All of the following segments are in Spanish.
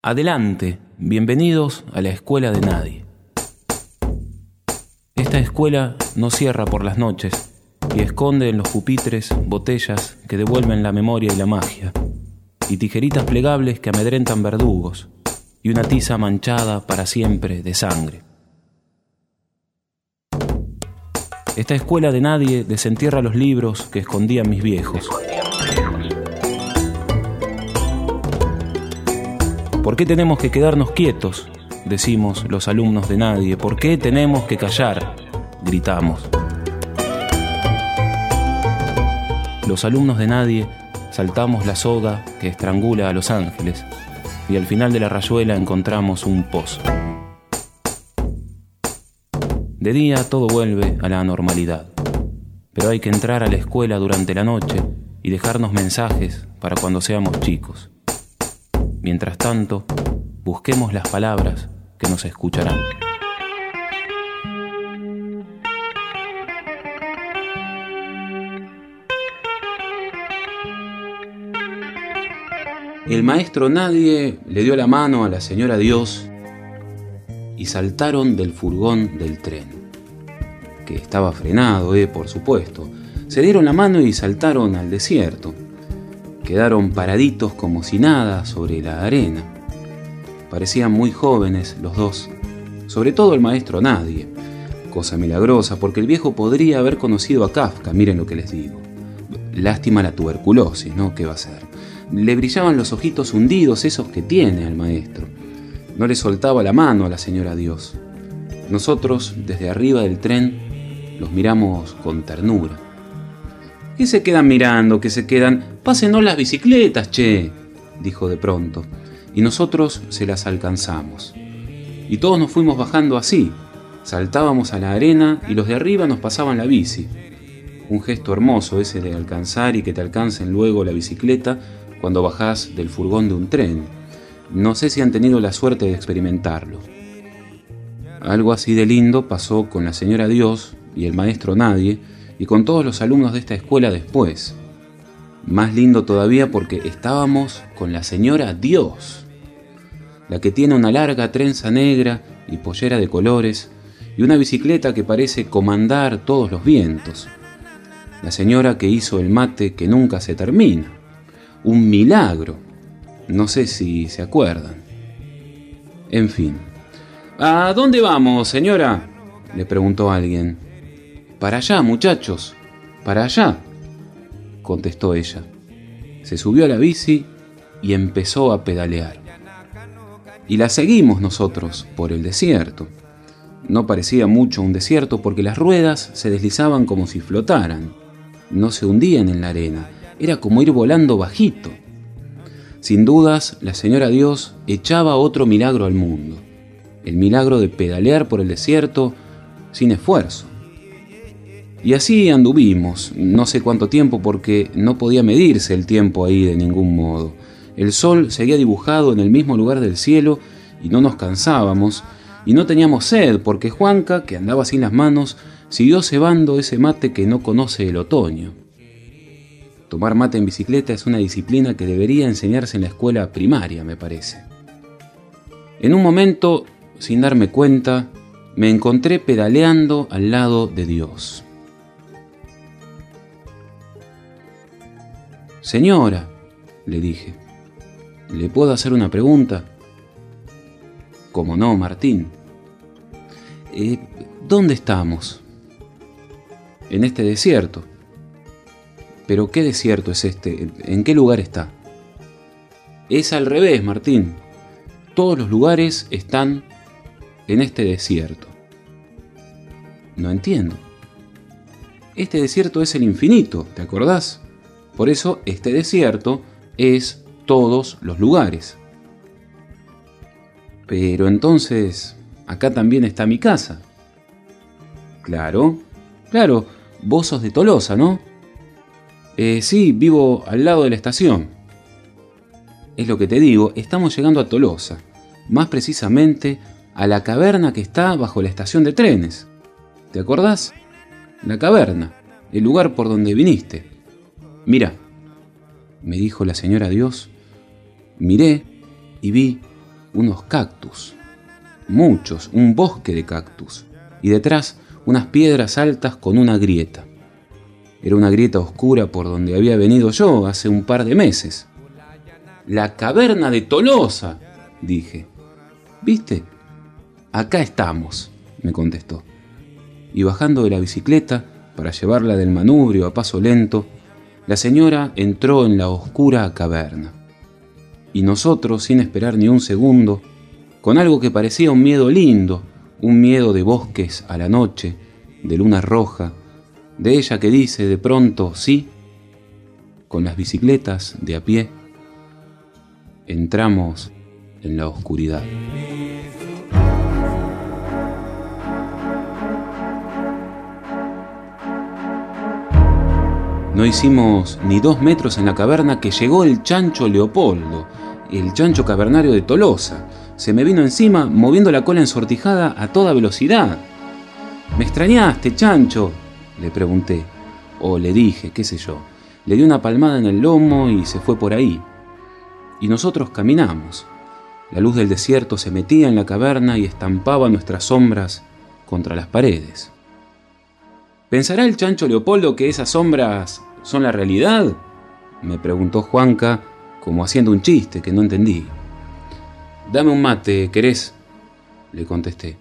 Adelante, bienvenidos a la escuela de nadie. Esta escuela no cierra por las noches y esconde en los pupitres botellas que devuelven la memoria y la magia, y tijeritas plegables que amedrentan verdugos, y una tiza manchada para siempre de sangre. Esta escuela de nadie desentierra los libros que escondían mis viejos. ¿Por qué tenemos que quedarnos quietos?, decimos los alumnos de nadie. ¿Por qué tenemos que callar?, gritamos. Los alumnos de nadie saltamos la soga que estrangula a los ángeles y al final de la rayuela encontramos un pozo. De día todo vuelve a la normalidad, pero hay que entrar a la escuela durante la noche y dejarnos mensajes para cuando seamos chicos. Mientras tanto, busquemos las palabras que nos escucharán. El maestro Nadie le dio la mano a la señora Dios y saltaron del furgón del tren, que estaba frenado, por supuesto. Se dieron la mano y saltaron al desierto. Quedaron paraditos como si nada sobre la arena. Parecían muy jóvenes los dos, sobre todo el maestro Nadie, cosa milagrosa porque el viejo podría haber conocido a Kafka, miren lo que les digo. Lástima la tuberculosis, ¿no? ¿Qué va a ser? Le brillaban los ojitos hundidos, esos que tiene al maestro. No le soltaba la mano a la señora Dios. Nosotros, desde arriba del tren, los miramos con ternura. ¿Qué se quedan mirando? ¿Qué se quedan? Pásenos las bicicletas, che, dijo de pronto, y nosotros se las alcanzamos. Y todos nos fuimos bajando así, saltábamos a la arena y los de arriba nos pasaban la bici. Un gesto hermoso ese de alcanzar y que te alcancen luego la bicicleta cuando bajás del furgón de un tren. No sé si han tenido la suerte de experimentarlo. Algo así de lindo pasó con la señora Dios y el maestro Nadie y con todos los alumnos de esta escuela después. Más lindo todavía porque estábamos con la señora Dios, la que tiene una larga trenza negra y pollera de colores y una bicicleta que parece comandar todos los vientos. La señora que hizo el mate que nunca se termina. Un milagro. No sé si se acuerdan. En fin. ¿A dónde vamos, señora?, le preguntó alguien. «Para allá, muchachos, para allá», contestó ella. Se subió a la bici y empezó a pedalear. Y la seguimos nosotros por el desierto. No parecía mucho un desierto porque las ruedas se deslizaban como si flotaran. No se hundían en la arena. Era como ir volando bajito. Sin dudas, la señora Dios echaba otro milagro al mundo. El milagro de pedalear por el desierto sin esfuerzo. Y así anduvimos, no sé cuánto tiempo porque no podía medirse el tiempo ahí de ningún modo. El sol seguía dibujado en el mismo lugar del cielo y no nos cansábamos y no teníamos sed porque Juanca, que andaba sin las manos, siguió cebando ese mate que no conoce el otoño. Tomar mate en bicicleta es una disciplina que debería enseñarse en la escuela primaria, me parece. En un momento, sin darme cuenta, me encontré pedaleando al lado de Dios. «Señora», le dije, «¿le puedo hacer una pregunta?» «¿Cómo no, Martín?» «¿Dónde estamos?» «En este desierto». «¿Pero qué desierto es este? ¿En qué lugar está?» «Es al revés, Martín. Todos los lugares están en este desierto». «No entiendo». «Este desierto es el infinito, ¿te acordás? Por eso este desierto es todos los lugares». «Pero entonces, acá también está mi casa». «Claro, vos sos de Tolosa, ¿no?» «Sí, vivo al lado de la estación». «Es lo que te digo, estamos llegando a Tolosa, más precisamente a la caverna que está bajo la estación de trenes. ¿Te acordás? La caverna, el lugar por donde viniste. Mira», me dijo la señora Dios. Miré y vi unos cactus, muchos, un bosque de cactus, y detrás unas piedras altas con una grieta. Era una grieta oscura por donde había venido yo hace un par de meses. «La caverna de Tolosa», dije. «¿Viste? Acá estamos», me contestó. Y bajando de la bicicleta para llevarla del manubrio a paso lento, la señora entró en la oscura caverna. Y nosotros, sin esperar ni un segundo, con algo que parecía un miedo lindo, un miedo de bosques a la noche, de luna roja, de ella que dice de pronto sí, con las bicicletas de a pie, entramos en la oscuridad. No hicimos ni 2 metros en la caverna que llegó el chancho Leopoldo, el chancho cavernario de Tolosa. Se me vino encima moviendo la cola ensortijada a toda velocidad. «¿Me extrañaste, chancho?», le pregunté, o le dije, qué sé yo. Le di una palmada en el lomo y se fue por ahí. Y nosotros caminamos. La luz del desierto se metía en la caverna y estampaba nuestras sombras contra las paredes. ¿Pensará el chancho Leopoldo que esas sombras son la realidad?, me preguntó Juanca, como haciendo un chiste que no entendí. «Dame un mate, ¿querés?», le contesté.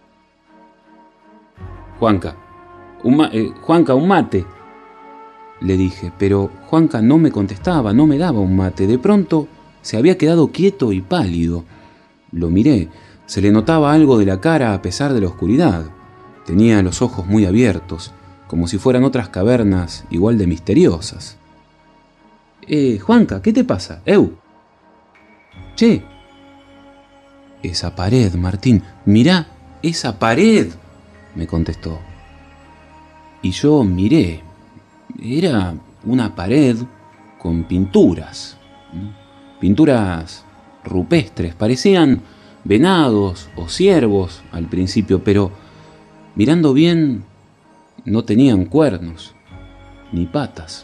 Juanca, un mate», le dije, pero Juanca no me contestaba, no me daba un mate. De pronto se había quedado quieto y pálido. Lo miré, se le notaba algo de la cara a pesar de la oscuridad. Tenía los ojos muy abiertos, como si fueran otras cavernas igual de misteriosas. Juanca, ¿qué te pasa? Che. Esa pared, Martín, mirá, esa pared, me contestó. Y yo miré. Era una pared con pinturas, pinturas rupestres, parecían venados o ciervos al principio, pero mirando bien no tenían cuernos ni patas.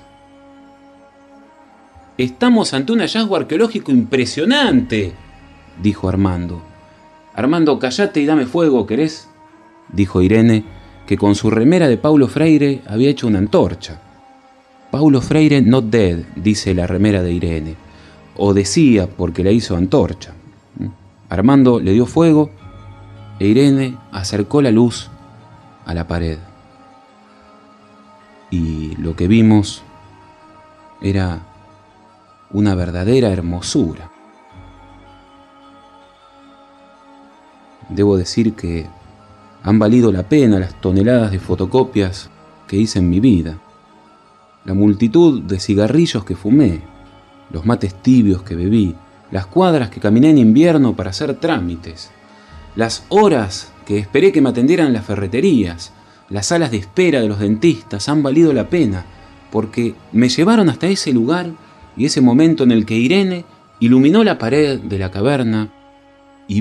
«Estamos ante un hallazgo arqueológico impresionante», dijo Armando. «Armando, callate y dame fuego, ¿querés?», dijo Irene, que con su remera de Paulo Freire había hecho una antorcha. Paulo Freire not dead, dice la remera de Irene, o decía porque la hizo antorcha. Armando le dio fuego e Irene acercó la luz a la pared. Y lo que vimos era una verdadera hermosura. Debo decir que han valido la pena las toneladas de fotocopias que hice en mi vida, la multitud de cigarrillos que fumé, los mates tibios que bebí, las cuadras que caminé en invierno para hacer trámites, las horas que esperé que me atendieran en las ferreterías, las salas de espera de los dentistas han valido la pena, porque me llevaron hasta ese lugar y ese momento en el que Irene iluminó la pared de la caverna y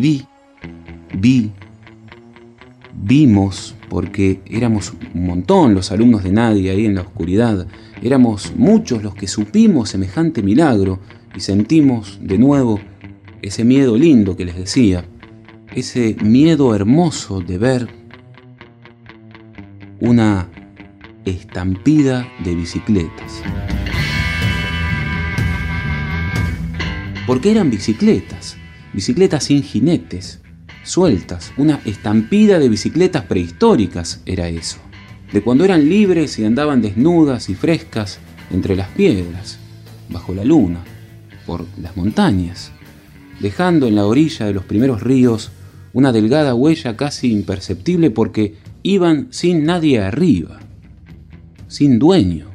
vimos, porque éramos un montón los alumnos de nadie ahí en la oscuridad, éramos muchos los que supimos semejante milagro y sentimos de nuevo ese miedo lindo que les decía, ese miedo hermoso de ver una estampida de bicicletas. Porque eran bicicletas sin jinetes, sueltas, una estampida de bicicletas prehistóricas era eso, de cuando eran libres y andaban desnudas y frescas entre las piedras, bajo la luna, por las montañas, dejando en la orilla de los primeros ríos una delgada huella casi imperceptible porque iban sin nadie arriba, sin dueño.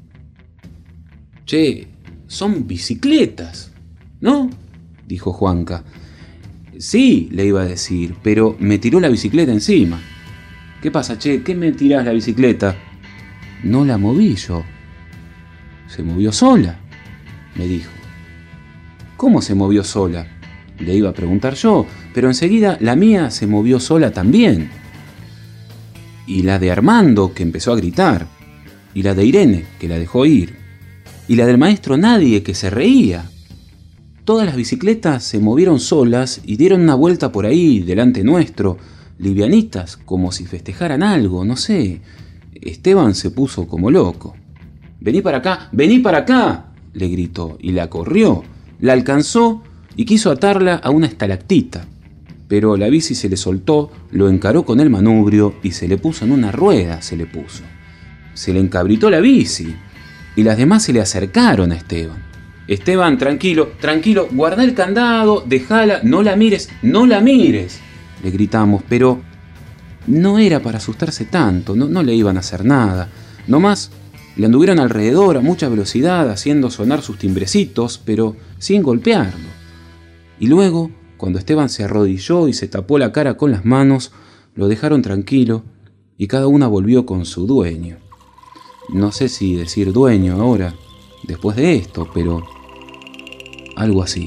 «Che, son bicicletas, ¿no?», dijo Juanca. «Sí», le iba a decir, pero me tiró la bicicleta encima. «¿Qué pasa, che? ¿Qué me tirás la bicicleta?» «No la moví yo. Se movió sola», me dijo. «¿Cómo se movió sola?», le iba a preguntar yo, pero enseguida la mía se movió sola también. Y la de Armando, que empezó a gritar, y la de Irene, que la dejó ir, y la del maestro Nadie, que se reía. todas las bicicletas se movieron solas y dieron una vuelta por ahí, delante nuestro, livianitas, como si festejaran algo, no sé. Esteban se puso como loco. Vení para acá, le gritó, y la corrió, la alcanzó y quiso atarla a una estalactita. Pero la bici se le soltó, lo encaró con el manubrio y se le puso en una rueda, se le encabritó la bici y las demás se le acercaron a Esteban. Esteban, tranquilo, guarda el candado, dejala, no la mires, le gritamos, pero no era para asustarse tanto, no le iban a hacer nada. Nomás le anduvieron alrededor a mucha velocidad haciendo sonar sus timbrecitos, pero sin golpearlo. Y luego, cuando Esteban se arrodilló y se tapó la cara con las manos, lo dejaron tranquilo y cada una volvió con su dueño. No sé si decir dueño ahora, después de esto, pero algo así.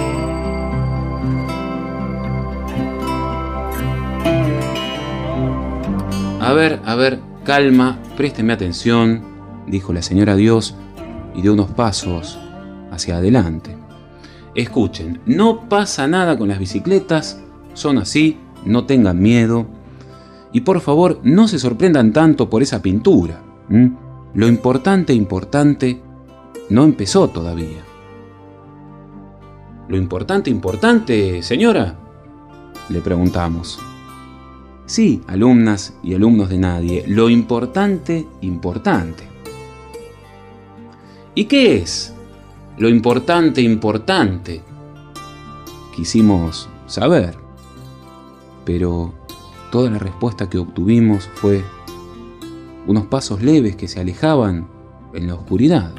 A ver, calma, présteme atención, dijo la señora Dios y dio unos pasos hacia adelante. Escuchen, no pasa nada con las bicicletas, son así, no tengan miedo. Y por favor, no se sorprendan tanto por esa pintura. Lo importante no empezó todavía. ¿Lo importante, señora?, le preguntamos. Sí, alumnas y alumnos de Nadie, lo importante. ¿Y qué es lo importante? Quisimos saber, pero toda la respuesta que obtuvimos fue unos pasos leves que se alejaban en la oscuridad.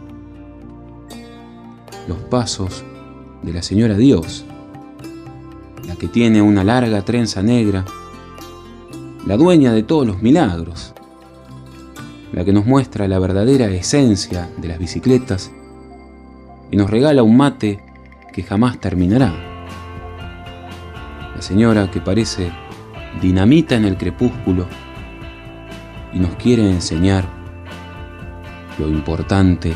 Los pasos de la señora Dios, la que tiene una larga trenza negra, la dueña de todos los milagros, la que nos muestra la verdadera esencia de las bicicletas y nos regala un mate que jamás terminará. La señora que parece dinamita en el crepúsculo y nos quiere enseñar lo importante.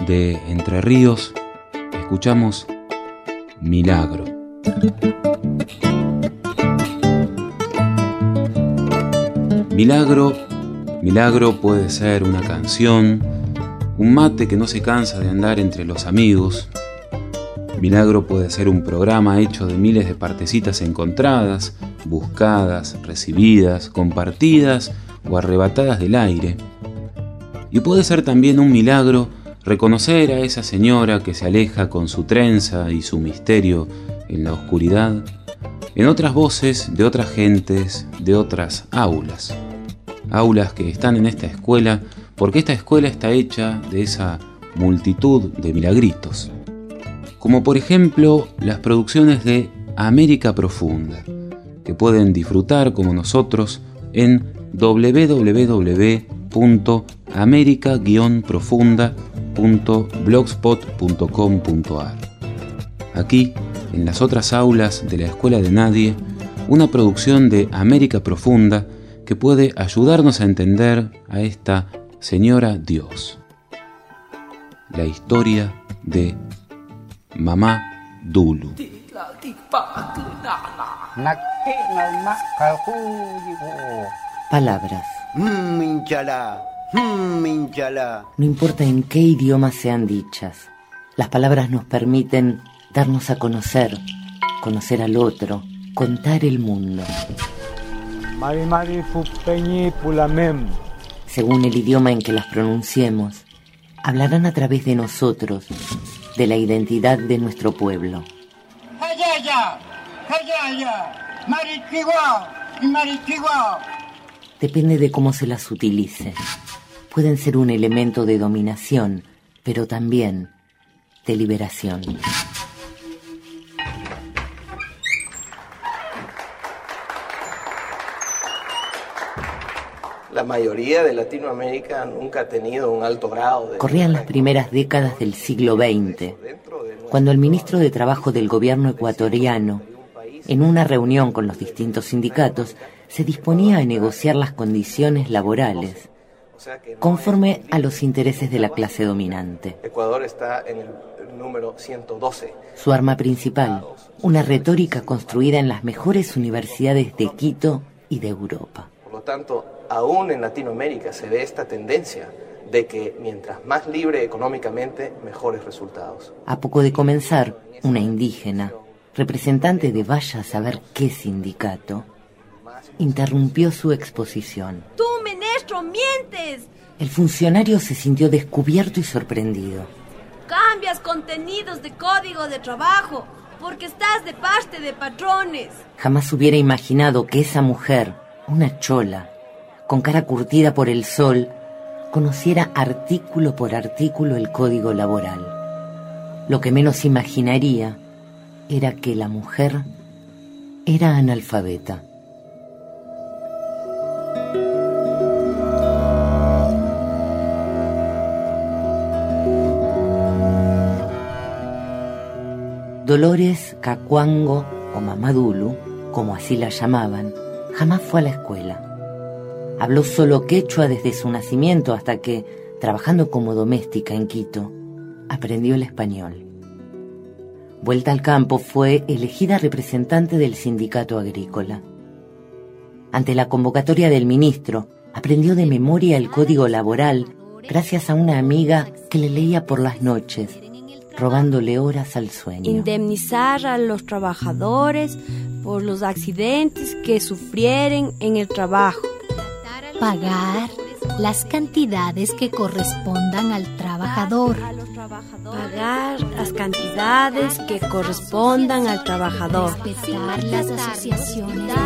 de Entre Ríos, escuchamos Milagro. Milagro puede ser una canción, un mate que no se cansa de andar entre los amigos. Milagro puede ser un programa hecho de miles de partecitas encontradas, buscadas, recibidas, compartidas o arrebatadas del aire. Y puede ser también un milagro reconocer a esa señora que se aleja con su trenza y su misterio en la oscuridad, en otras voces de otras gentes, de otras aulas. Aulas que están en esta escuela porque esta escuela está hecha de esa multitud de milagritos. Como por ejemplo las producciones de América Profunda, que pueden disfrutar como nosotros en www.america-profunda.blogspot.com.ar. Aquí, en las otras aulas de la Escuela de Nadie, una producción de América Profunda que puede ayudarnos a entender a esta Señora Dios. La historia de Mamá Dulu. Palabras. No importa en qué idioma sean dichas, las palabras nos permiten darnos a conocer, conocer al otro, contar el mundo. Según el idioma en que las pronunciemos, hablarán a través de nosotros, de la identidad de nuestro pueblo. Depende de cómo se las utilice. Pueden ser un elemento de dominación, pero también de liberación. La mayoría de Latinoamérica nunca ha tenido un alto grado de... Corrían las primeras décadas del siglo XX, cuando el ministro de Trabajo del gobierno ecuatoriano, en una reunión con los distintos sindicatos, se disponía a negociar las condiciones laborales conforme a los intereses de la clase dominante. Ecuador está en el número 112. Su arma principal, una retórica construida en las mejores universidades de Quito y de Europa. Por lo tanto, aún en Latinoamérica se ve esta tendencia de que mientras más libre económicamente, mejores resultados. A poco de comenzar, una indígena, representante de vaya a saber qué sindicato, interrumpió su exposición. ¡Tú, menestro, mientes! El funcionario se sintió descubierto y sorprendido. Cambias contenidos de código de trabajo porque estás de parte de patrones. Jamás hubiera imaginado que esa mujer, una chola, con cara curtida por el sol, conociera artículo por artículo el código laboral. Lo que menos imaginaría era que la mujer era analfabeta. Dolores Cacuango, o Mamá Dulu, como así la llamaban, jamás fue a la escuela. Habló solo quechua desde su nacimiento hasta que, trabajando como doméstica en Quito, aprendió el español. Vuelta al campo, fue elegida representante del sindicato agrícola. Ante la convocatoria del ministro, aprendió de memoria el código laboral gracias a una amiga que le leía por las noches, robándole horas al sueño. Indemnizar a los trabajadores por los accidentes que sufrieren en el trabajo. Pagar las cantidades que correspondan al trabajador. Pagar las cantidades que correspondan al trabajador. Respetar las asociaciones de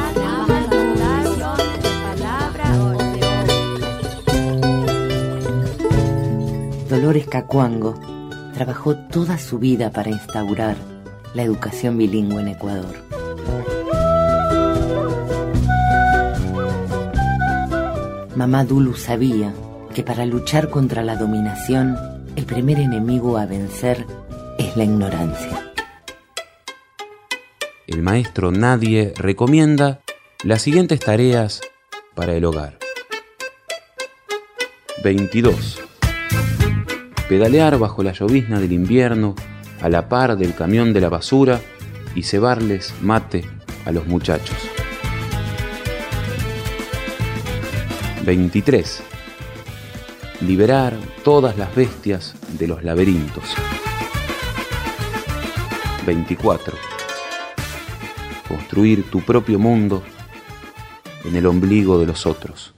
trabajadores. Dolores Cacuango trabajó toda su vida para instaurar la educación bilingüe en Ecuador. Mamá Dulu sabía que para luchar contra la dominación, el primer enemigo a vencer es la ignorancia. El maestro Nadie recomienda las siguientes tareas para el hogar. 22. pedalear bajo la llovizna del invierno a la par del camión de la basura y cebarles mate a los muchachos. 23. Liberar todas las bestias de los laberintos. 24. Construir tu propio mundo en el ombligo de los otros.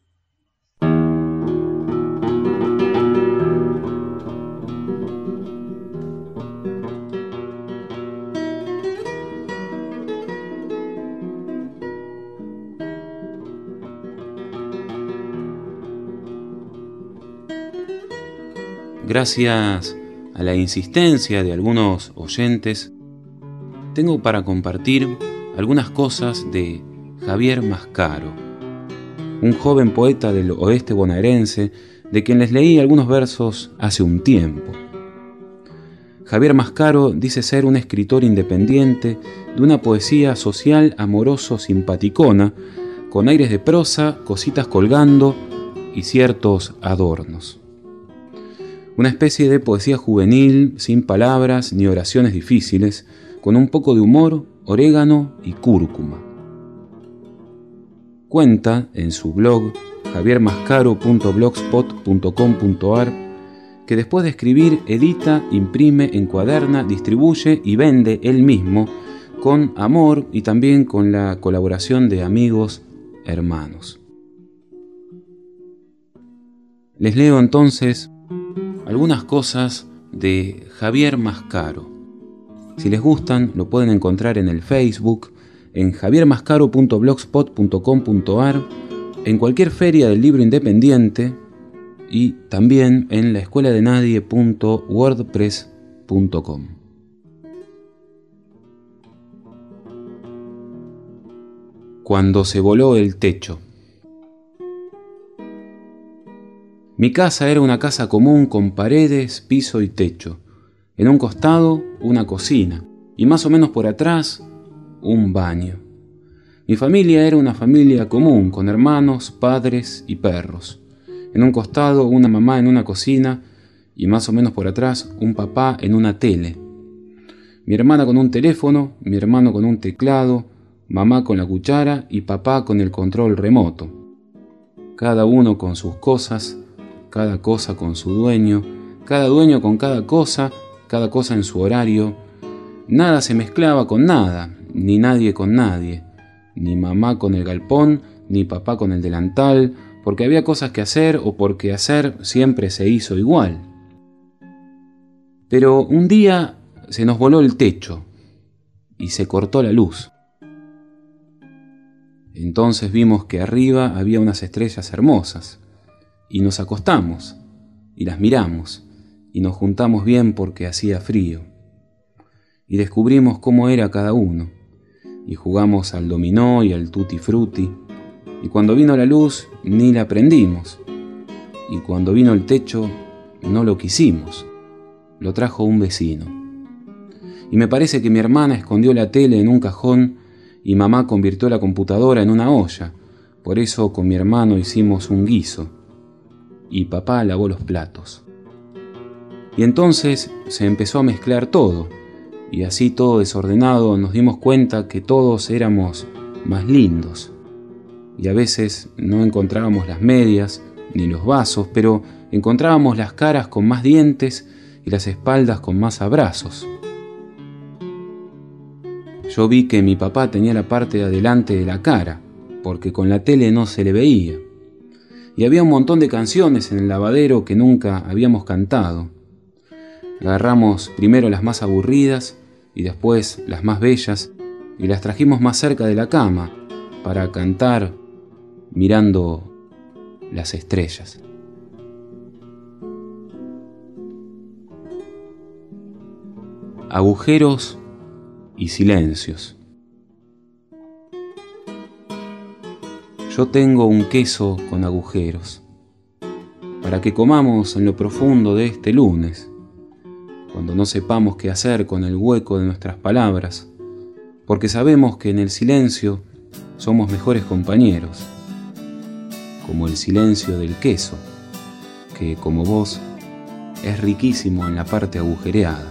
Gracias a la insistencia de algunos oyentes, tengo para compartir algunas cosas de Javier Mascaro, un joven poeta del oeste bonaerense, de quien les leí algunos versos hace un tiempo. Javier Mascaro dice ser un escritor independiente de una poesía social amoroso simpaticona, con aires de prosa, cositas colgando y ciertos adornos. Una especie de poesía juvenil, sin palabras ni oraciones difíciles, con un poco de humor, orégano y cúrcuma. Cuenta en su blog javiermascaro.blogspot.com.ar que después de escribir edita, imprime, encuaderna, distribuye y vende él mismo con amor y también con la colaboración de amigos, hermanos. Les leo entonces algunas cosas de Javier Mascaro. Si les gustan, lo pueden encontrar en el Facebook, en javiermascaro.blogspot.com.ar, en cualquier feria del libro independiente y también en laescueladenadie.wordpress.com. Cuando se voló el techo. Mi casa era una casa común con paredes, piso y techo. En un costado, una cocina, y más o menos por atrás, un baño. Mi familia era una familia común, con hermanos, padres y perros. En un costado, una mamá en una cocina, y más o menos por atrás, un papá en una tele. Mi hermana con un teléfono, mi hermano con un teclado, mamá con la cuchara y papá con el control remoto. Cada uno con sus cosas, cada cosa con su dueño, cada dueño con cada cosa en su horario. Nada se mezclaba con nada, ni nadie con nadie, ni mamá con el galpón, ni papá con el delantal, porque había cosas que hacer o porque hacer siempre se hizo igual. Pero un día se nos voló el techo y se cortó la luz. Entonces vimos que arriba había unas estrellas hermosas. Y nos acostamos, y las miramos, y nos juntamos bien porque hacía frío. Y descubrimos cómo era cada uno, y jugamos al dominó y al tutti frutti, y cuando vino la luz ni la prendimos, y cuando vino el techo no lo quisimos, lo trajo un vecino. Y me parece que mi hermana escondió la tele en un cajón, y mamá convirtió la computadora en una olla, por eso con mi hermano hicimos un guiso. Y papá lavó los platos. Y entonces se empezó a mezclar todo, y así todo desordenado nos dimos cuenta que todos éramos más lindos. Y a veces no encontrábamos las medias ni los vasos, pero encontrábamos las caras con más dientes y las espaldas con más abrazos. Yo vi que mi papá tenía la parte de adelante de la cara, porque con la tele no se le veía. Y había un montón de canciones en el lavadero que nunca habíamos cantado. Agarramos primero las más aburridas y después las más bellas y las trajimos más cerca de la cama para cantar mirando las estrellas. Agujeros y silencios. Yo tengo un queso con agujeros, para que comamos en lo profundo de este lunes, cuando no sepamos qué hacer con el hueco de nuestras palabras, porque sabemos que en el silencio somos mejores compañeros, como el silencio del queso, que como vos es riquísimo en la parte agujereada.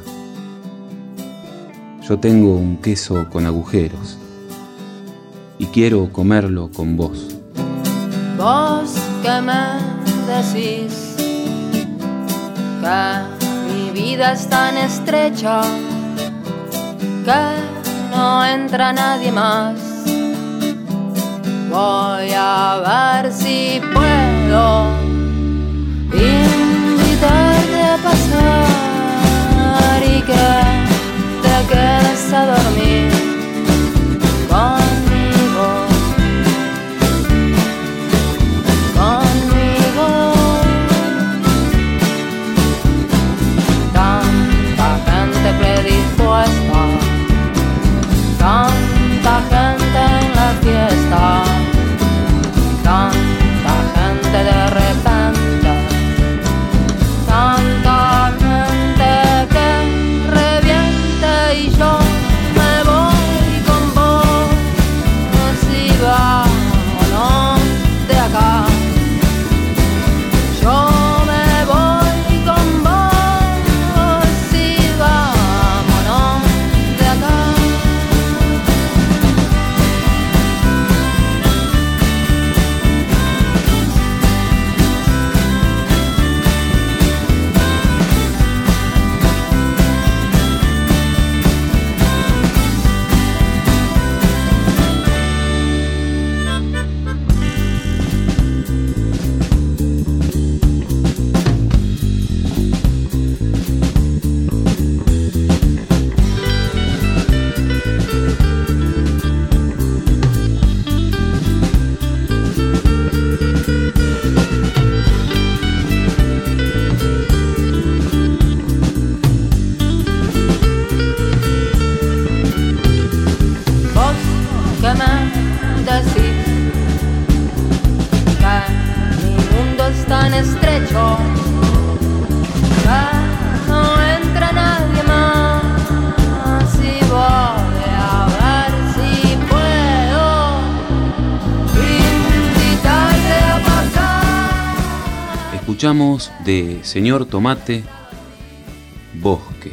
Yo tengo un queso con agujeros y quiero comerlo con vos. Vos que me decís que mi vida es tan estrecha que no entra nadie más. Voy a ver si puedo invitarte a pasar y que te quedes a dormir conmigo, conmigo. Tanta gente predispuesta, tanta gente en la fiesta, tanta gente de repente, tanta gente que reviente y yo me voy con vos, si vámonos de acá. Yo me voy con vos, si vámonos de acá. Vos que me decís que mi mundo es tan estrecho que no entra nadie más, y voy a ver si puedo invitarte a pasar. Escuchamos de Señor Tomate, Bosque,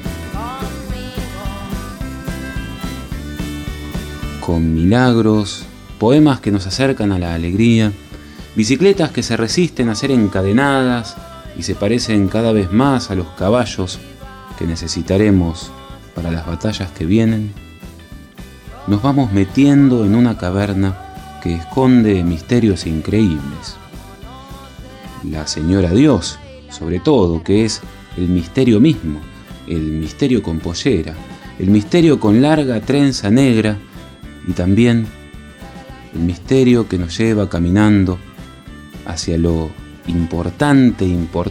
con milagros, poemas que nos acercan a la alegría, bicicletas que se resisten a ser encadenadas y se parecen cada vez más a los caballos que necesitaremos para las batallas que vienen. Nos vamos metiendo en una caverna que esconde misterios increíbles. La Señora Dios, sobre todo, que es el misterio mismo, el misterio con pollera, el misterio con larga trenza negra, y también el misterio que nos lleva caminando hacia lo importante,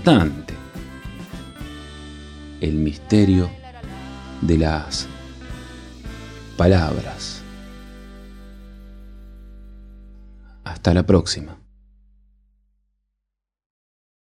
el misterio de las palabras. Hasta la próxima.